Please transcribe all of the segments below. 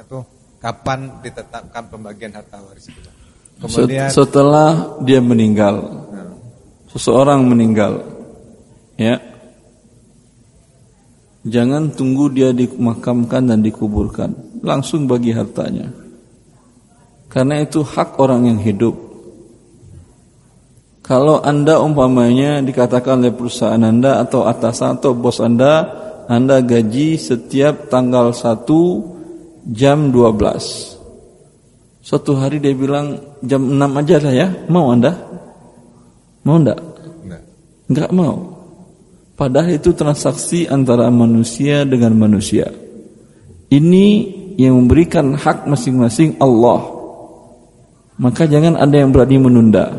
itu kapan ditetapkan pembagian harta waris itu? Kemudian setelah dia meninggal, seseorang meninggal, ya, jangan tunggu dia dimakamkan dan dikuburkan, langsung bagi hartanya, karena itu hak orang yang hidup. Kalau Anda umpamanya dikatakan oleh perusahaan Anda atau atasan atau bos Anda gaji setiap tanggal 1 jam 12. Suatu hari dia bilang jam 6 aja lah ya, mau Anda? Mau enggak? Enggak mau. Padahal itu transaksi antara manusia dengan manusia. Ini yang memberikan hak masing-masing Allah. Maka jangan ada yang berani menunda.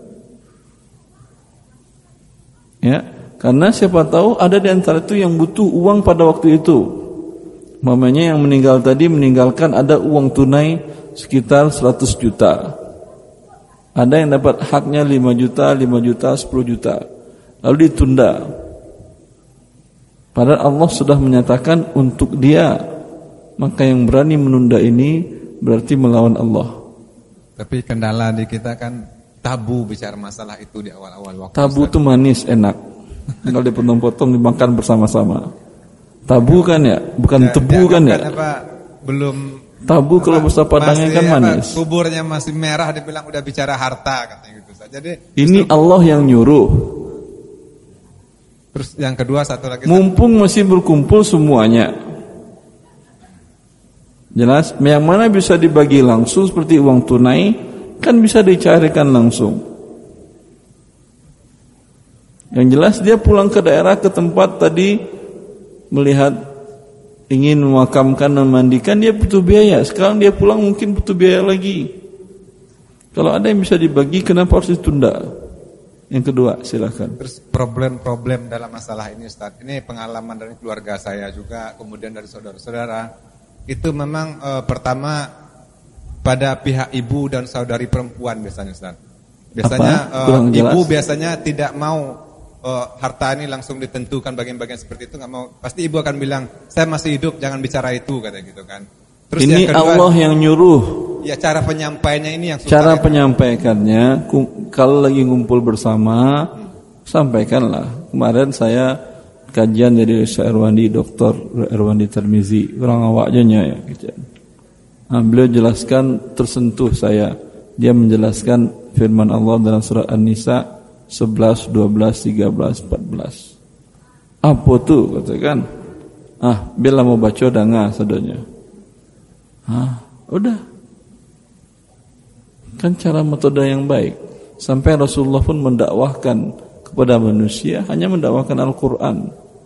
Ya, karena siapa tahu ada di antara itu yang butuh uang pada waktu itu. Mamanya yang meninggal tadi meninggalkan ada uang tunai sekitar 100 juta. Ada yang dapat haknya 5 juta, 5 juta, 10 juta. Lalu ditunda. Padahal Allah sudah menyatakan untuk dia. Maka yang berani menunda ini berarti melawan Allah. Tapi kendala di kita kan tabu bicara masalah itu di awal-awal waktu. Tabu itu manis, enak. Kalau dipotong-potong dimakan bersama-sama. Tabu kan ya, bukan tebu kan ya. Belum tabu kalau bahasa Padangnya kan manis. Kuburnya masih merah dibilang udah bicara harta katanya gitu. Jadi ini Allah yang nyuruh. Terus yang kedua satu lagi. Mumpung masih berkumpul semuanya. Jelas, yang mana bisa dibagi langsung seperti uang tunai kan bisa dicarikan langsung. Yang jelas dia pulang ke daerah, ke tempat tadi melihat ingin memakamkan dan memandikan, dia butuh biaya. Sekarang dia pulang mungkin butuh biaya lagi. Kalau ada yang bisa dibagi, kenapa harus ditunda? Yang kedua, silakan. Terus problem-problem dalam masalah ini Ustaz, ini pengalaman dari keluarga saya juga, kemudian dari saudara-saudara. Itu memang pertama pada pihak ibu dan saudari perempuan biasanya Ustaz. Biasanya ibu biasanya tidak mau harta ini langsung ditentukan bagian-bagian seperti itu, nggak mau. Pasti ibu akan bilang, saya masih hidup, jangan bicara itu, kata gitu kan. Terus ini yang kedua, Allah yang nyuruh. Ya cara penyampaiannya ini yang susah. Cara penyampaikannya, kalau lagi ngumpul bersama, sampaikanlah. Kemarin saya kajian dari Syekh Erwandi, Dr. Erwandi Tirmizi, orang awaknya ya. Gitu. Nah, beliau jelaskan, tersentuh saya. Dia menjelaskan firman Allah dalam surah An-Nisa 11, 12, 13, 14. Apa tuh katakan? Bila mau baca danga sadanya. Udah. Kan cara metode yang baik. Sampai Rasulullah pun mendakwahkan kepada manusia hanya mendakwahkan Al-Qur'an.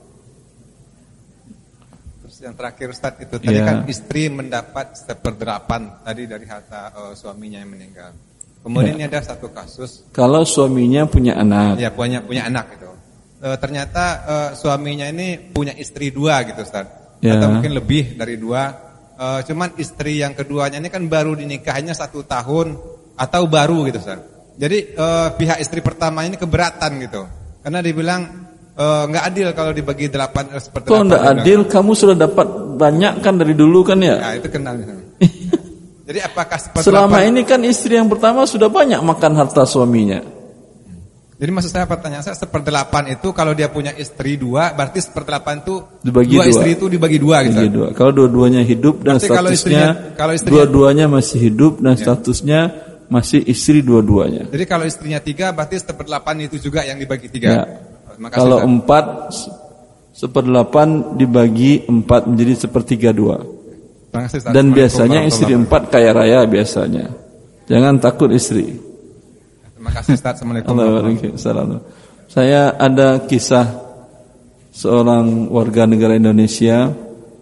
Terus yang terakhir Ustaz itu tadi kan istri mendapat 1/8 tadi dari harta suaminya yang meninggal. Kemudian ini ada satu kasus. Kalau suaminya punya anak. Ya, punya anak gitu. Ternyata suaminya ini punya istri 2 gitu Ustaz. Ya. Atau mungkin lebih dari 2. Cuman istri yang keduanya ini kan baru dinikahinya 1 tahun atau baru gitu Ustaz. Jadi pihak istri pertama ini keberatan gitu. Karena dibilang nggak adil kalau dibagi 8/8. Kok nggak adil? Kamu sudah dapat banyak kan dari dulu kan ya? Ya itu kenal. Jadi apakah selama ini kan istri yang pertama sudah banyak makan harta suaminya. Jadi maksud saya pertanyaan saya 1/8 itu kalau dia punya istri 2 berarti 1/8 itu dibagi 2 istri itu dibagi 2 gitu. Dibagi 2. Kalau dua-duanya hidup dan berarti statusnya kalau istrinya dua-duanya masih hidup dan statusnya masih istri dua-duanya. Jadi kalau istrinya 3 berarti 1/8 itu juga yang dibagi 3. Ya. Kalau 4 1/8 dibagi 4 menjadi 1/32. Dan biasanya istri 4 kaya raya biasanya. Jangan takut istri. Terima kasih Ustaz. Assalamualaikum. Saya ada kisah seorang warga negara Indonesia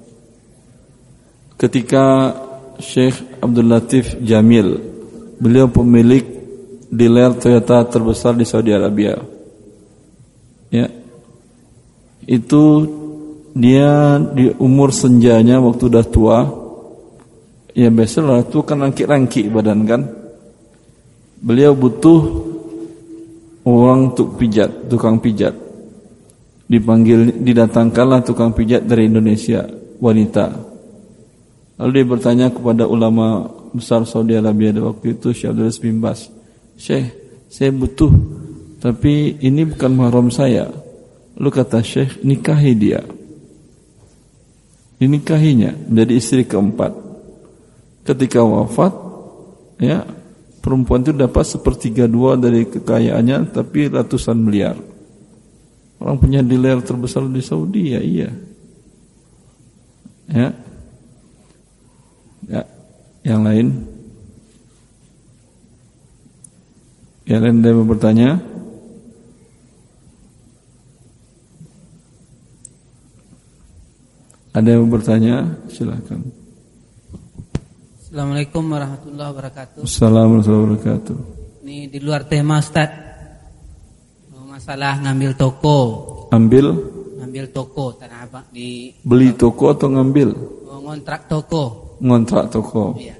ketika Syekh Abdul Latif Jamil, beliau pemilik dealer Toyota terbesar di Saudi Arabia. Ya. Itu dia di umur senjanya waktu udah tua, ya biasalah itu kan rangki-rangki badan kan. Beliau butuh orang untuk pijat, tukang pijat. Didatangkanlah tukang pijat dari Indonesia, wanita. Lalu dia bertanya kepada ulama besar Saudi Arabia pada waktu itu, Syekh Abdul Aziz bin Baz. Syekh, saya butuh, tapi ini bukan mahram saya. Lalu kata Syekh, nikahi dia. Dinikahinya menjadi istri keempat. Ketika wafat, ya, perempuan itu dapat 1/3 dari kekayaannya, tapi ratusan miliar. Orang punya dealer terbesar di Saudi, ya iya. Ya. Ya, yang lain? Yang lain ada yang mau bertanya? Ada yang mau bertanya? Silakan. Assalamualaikum warahmatullahi wabarakatuh. Assalamualaikum warahmatullahi wabarakatuh. Ini di luar tema Ustaz. Masalah ngambil toko. Ngambil toko tanah abang di. Beli toko atau ngambil? Ngontrak toko. Ngontrak toko. Iya.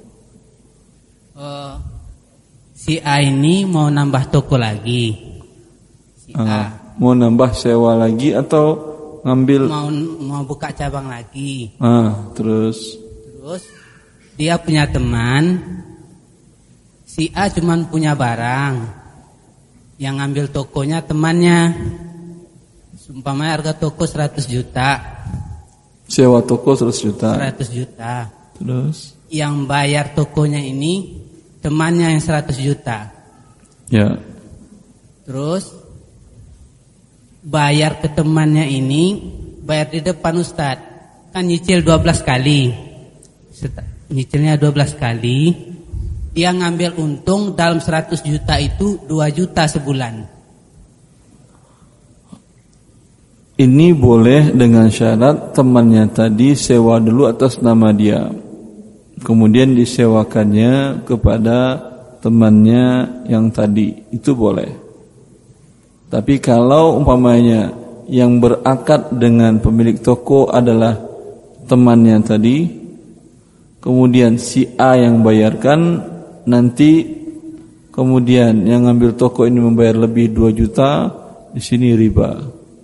Si A ini mau nambah toko lagi. Si A. Mau nambah sewa lagi atau ngambil? Mau buka cabang lagi. Terus dia punya teman. Si A cuman punya barang. Yang ngambil tokonya temannya. Umpamanya harga toko 100 juta. Sewa toko 100 juta. 100 juta. Terus yang bayar tokonya ini temannya yang 100 juta. Ya. Terus bayar ke temannya ini, bayar di depan Ustaz. Kan nyicil 12 kali. Nyicilnya 12 kali. Dia ngambil untung dalam 100 juta itu 2 juta sebulan. Ini boleh dengan syarat temannya tadi sewa dulu atas nama dia. Kemudian disewakannya kepada temannya yang tadi. Itu boleh. Tapi kalau umpamanya yang berakad dengan pemilik toko adalah temannya tadi, kemudian si A yang bayarkan, nanti kemudian yang ngambil toko ini membayar lebih 2 juta, di sini riba.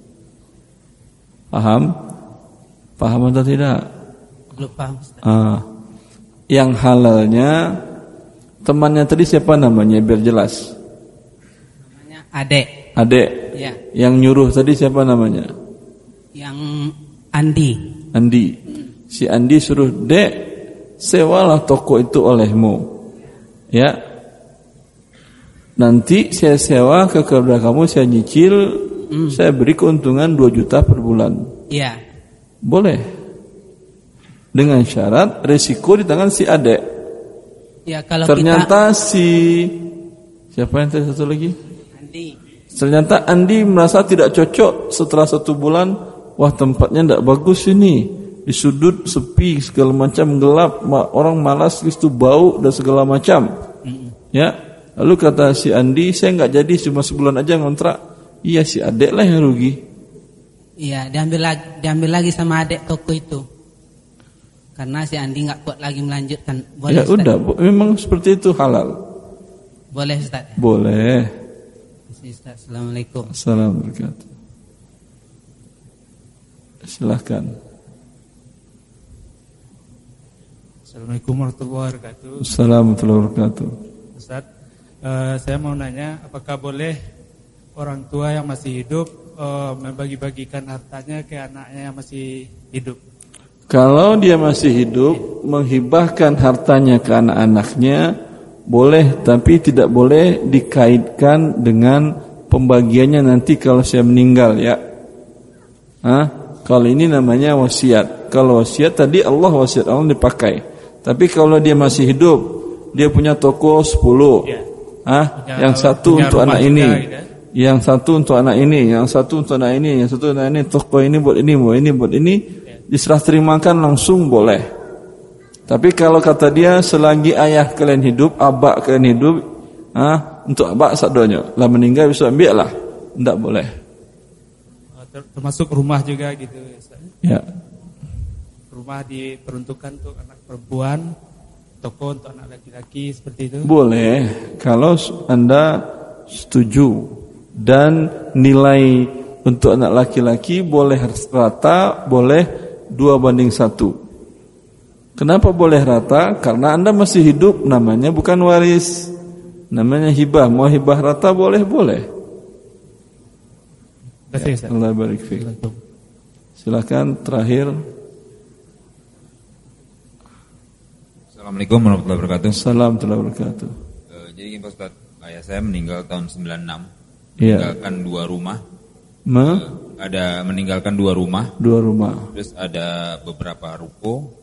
Paham? Paham atau tidak? Belum paham Ustaz. Yang halalnya temannya tadi siapa namanya biar jelas? Namanya Adek. Adek. Ya. Yang nyuruh tadi siapa namanya? Yang Andi. Si Andi suruh, "Dek, sewalah toko itu olehmu." Ya. Nanti saya sewa kepada kamu, saya nyicil, saya beri keuntungan 2 juta per bulan. Iya. Boleh. Dengan syarat resiko di tangan si adek. Ya, kalau ternyata siapa yang tadi satu lagi? Andi. Ternyata Andi merasa tidak cocok setelah 1 bulan. Wah, tempatnya tidak bagus ini. Di sudut sepi, segala macam gelap, orang malas, itu bau dan segala macam. Ya. Lalu kata si Andi, saya enggak jadi, cuma sebulan aja ngontrak. Iya, si adek lah yang rugi. Iya, diambil lagi sama adek toko itu. Karena si Andi enggak kuat lagi melanjutkan. Boleh, ya Ustaz? udah, memang seperti itu halal. Boleh Ustaz? Boleh. Ustaz, Assalamualaikum. Assalamualaikum. Silakan. Assalamualaikum warahmatullahi wabarakatuh. Assalamualaikum warahmatullahi wabarakatuh. Ustaz, saya mau nanya, apakah boleh orang tua yang masih hidup membagi-bagikan hartanya ke anaknya yang masih hidup? Kalau dia masih hidup, menghibahkan hartanya ke anak-anaknya boleh, tapi tidak boleh dikaitkan dengan pembagiannya nanti kalau saya meninggal, ya. Kalau ini namanya wasiat. Kalau wasiat tadi Allah, wasiat Allah dipakai. Tapi kalau dia masih hidup, dia punya toko 10. Ya. Yang satu untuk anak ini, yang satu untuk anak ini, yang satu untuk anak ini, yang satu untuk anak ini, toko ini buat ini, buat ini, buat ini, diserah terimakan langsung boleh. Tapi kalau kata dia selagi ayah kalian hidup, abak kalian hidup, untuk abak sadonya, lah meninggal bisa ambil lah, tidak boleh. Termasuk rumah juga gitu ya. Rumah diperuntukkan untuk anak perempuan, toko untuk anak laki-laki, seperti itu? Boleh, kalau Anda setuju. Dan nilai untuk anak laki-laki boleh rata, boleh 2:1. Kenapa boleh rata? Karena Anda masih hidup, namanya bukan waris, namanya hibah. Mau hibah rata boleh. Ya, Allah barik fiik. Silakan terakhir. Assalamualaikum warahmatullahi wabarakatuh. Salam warahmatullahi wabarakatuh. Jadi Pak Ustaz, ayah saya meninggal tahun 96. Iya. Meninggalkan 2 rumah. Meninggalkan Meninggalkan 2 rumah. 2 rumah. Terus ada beberapa ruko.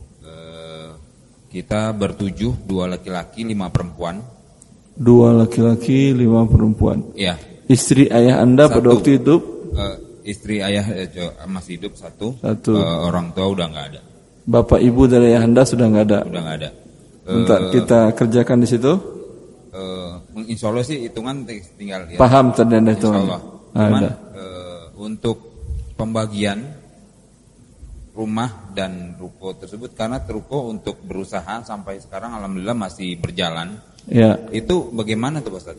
Kita bertujuh, 2 laki-laki, 5 perempuan. 2 laki-laki, 5 perempuan. Iya. Istri ayah Anda pada waktu itu? Istri ayah masih hidup satu. Orang tua udah nggak ada. Bapak ibu dari ayah Anda sudah nggak ada? Udah nggak ada. Untuk kita kerjakan di situ? Insya Allah sih hitungan tinggal. Ya. Paham tadi Anda itu? Insya Allah. Cuman untuk pembagian rumah dan ruko tersebut, karena ruko untuk berusaha sampai sekarang alhamdulillah masih berjalan. Ya. Itu bagaimana tuh Pak Ustaz?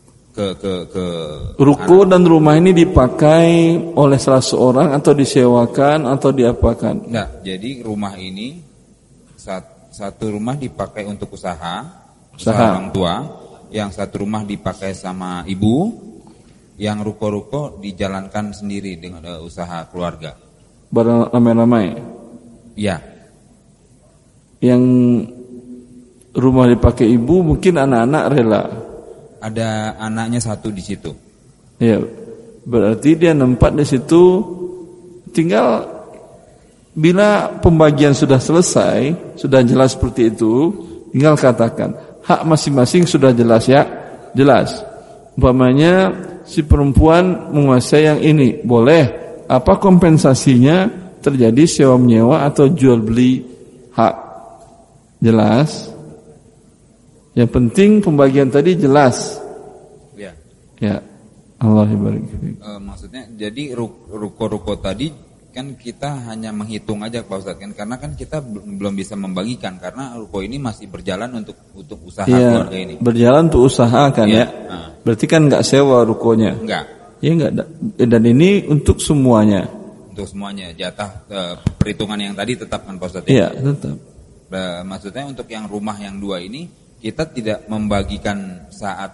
Ruko dan rumah ini dipakai oleh salah seorang atau disewakan atau diapakan? Enggak, jadi rumah ini satu rumah dipakai untuk usaha orang tua, yang satu rumah dipakai sama ibu, yang ruko-ruko dijalankan sendiri dengan usaha keluarga. Beramai-ramai? Iya. Yang rumah dipakai ibu mungkin anak-anak rela. Ada anaknya 1 di situ. Ya, berarti dia nempat di situ. Tinggal bila pembagian sudah selesai, sudah jelas seperti itu, tinggal katakan hak masing-masing sudah jelas ya, jelas. Umpamanya si perempuan menguasai yang ini, boleh. Apa kompensasinya? Terjadi sewa menyewa atau jual beli hak, jelas. Yang penting pembagian tadi jelas. Ya. Ya. Allah barik. Maksudnya jadi ruko-ruko tadi kan kita hanya menghitung aja Pak Ustadz kan, karena kan kita belum bisa membagikan karena ruko ini masih berjalan untuk usaha keluarga ini. Berjalan untuk usaha kan ya. Berarti kan enggak sewa rukonya. Enggak. Ya enggak. Dan ini untuk semuanya. Untuk semuanya, jatah perhitungan yang tadi tetap kan Pak Ustadz? Iya, tetap. Maksudnya untuk yang rumah yang 2 ini kita tidak membagikan saat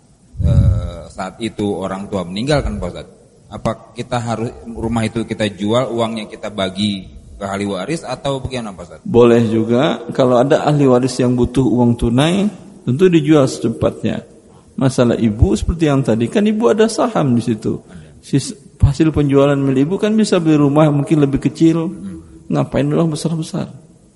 itu orang tua meninggal kan Pak Ustadz? Apa kita harus rumah itu kita jual, uangnya kita bagi ke ahli waris atau bagaimana Pak Ustadz? Boleh juga, kalau ada ahli waris yang butuh uang tunai, tentu dijual secepatnya. Masalah ibu seperti yang tadi, kan ibu ada saham di situ. Hasil penjualan milik ibu kan bisa beli rumah mungkin lebih kecil. Ngapain dulu besar-besar?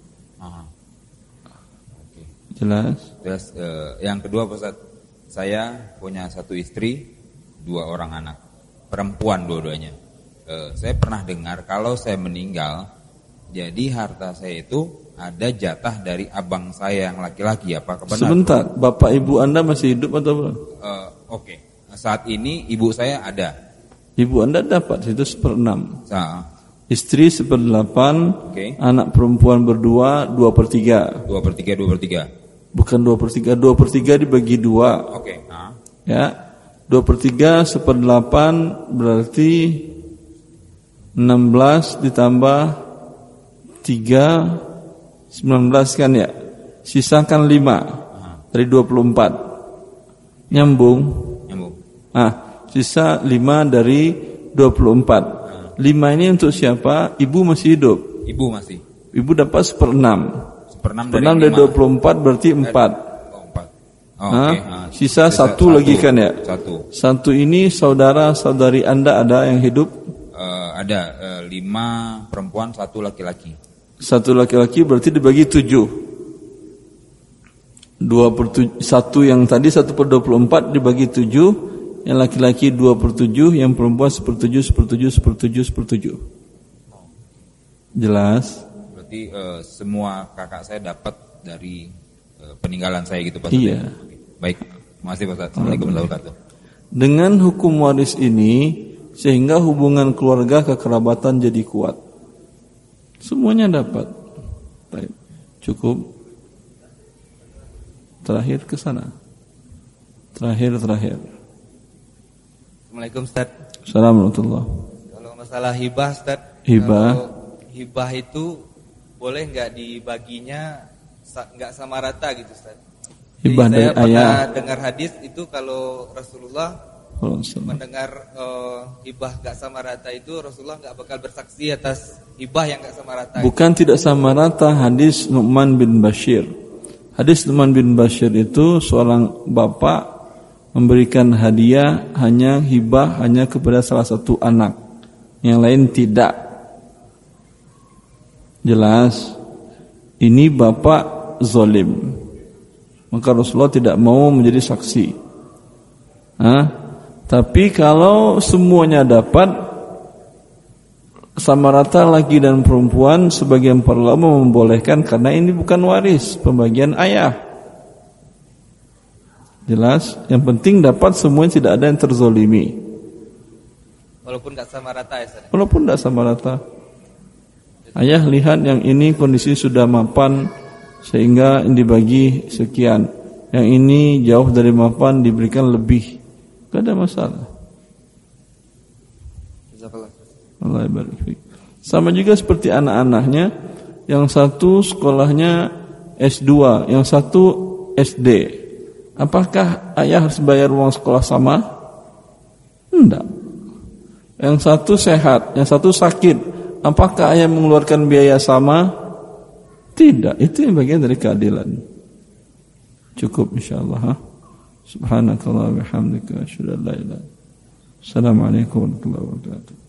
Jelas. Yang kedua Pak Ustadz, saya punya 1 istri, 2 orang anak, perempuan dua-duanya. Saya pernah dengar kalau saya meninggal, jadi harta saya itu ada jatah dari abang saya yang laki-laki. Apakah benar? Sebentar, bapak ibu Anda masih hidup atau belum? Oke. Saat ini ibu saya ada. Ibu Anda dapat itu 1/6. Istri 1/8, anak perempuan berdua 2/3. 2/3. Bukan 2/3, 2/3 dibagi 2. Oke. Ya, 2/3 1/8 berarti 16 ditambah 3 19 kan ya. Sisakan 5 dari 24. Nyambung. Sisa 5 dari 24. 5 ini untuk siapa? Ibu masih hidup. Ibu masih. Ibu dapat 1/6. 1/6 dari 24 berarti 4. Sisa 1 lagi kan ya? 1 ini saudara-saudari Anda ada yang hidup? Ada 5 perempuan, 1 laki-laki. 1 laki-laki berarti dibagi 7. 1 yang tadi 1/24 dibagi 7. Yang laki-laki 2/7, yang perempuan 1/7, 1/7, 1/7, 1/7. Jelas? Berarti semua kakak saya dapat dari peninggalan saya gitu Pak. Iya. Baik, terima kasih Pak. Assalamualaikum warahmatullahi wabarakatuh. Dengan hukum waris ini sehingga hubungan keluarga kekerabatan jadi kuat. Semuanya dapat. Baik. Cukup. Terakhir ke sana. Terakhir. Assalamualaikum Ustaz. Assalamualaikum. Kalau masalah hibah Ustaz, hibah itu boleh nggak dibaginya nggak sama rata gitu Ustaz? Hibah dari saya pernah ayah. dengar hadis itu kalau Rasulullah mendengar hibah nggak sama rata itu Rasulullah nggak bakal bersaksi atas hibah yang nggak sama rata. Bukan tidak sama rata, hadis Nu'man bin Bashir. Hadis Nu'man bin Bashir itu seorang bapak memberikan hadiah hanya hibah hanya kepada salah satu anak, yang lain tidak. Jelas, ini bapak zalim. Maka Rasulullah tidak mau menjadi saksi. Tapi kalau semuanya dapat sama rata laki dan perempuan, sebagian para ulama membolehkan karena ini bukan waris, pembagian ayah. Jelas, yang penting dapat semuanya, tidak ada yang terzolimi. Walaupun nggak sama rata ya Ustaz? Walaupun tidak sama rata. Ayah lihat yang ini kondisi sudah mapan sehingga dibagi sekian, yang ini jauh dari mapan diberikan lebih, tidak ada masalah. Allah barik fiik. Sama juga seperti anak-anaknya, yang satu sekolahnya S2, yang satu SD. Apakah ayah harus bayar uang sekolah sama? Tidak. Yang satu sehat, yang satu sakit. Apakah ayah mengeluarkan biaya sama? Tidak. Itu yang bagian dari keadilan. Cukup insyaallah. Subhanakallah wa bihamdika asyhadu an la ilaha illa anta. Assalamualaikum warahmatullahi wabarakatuh.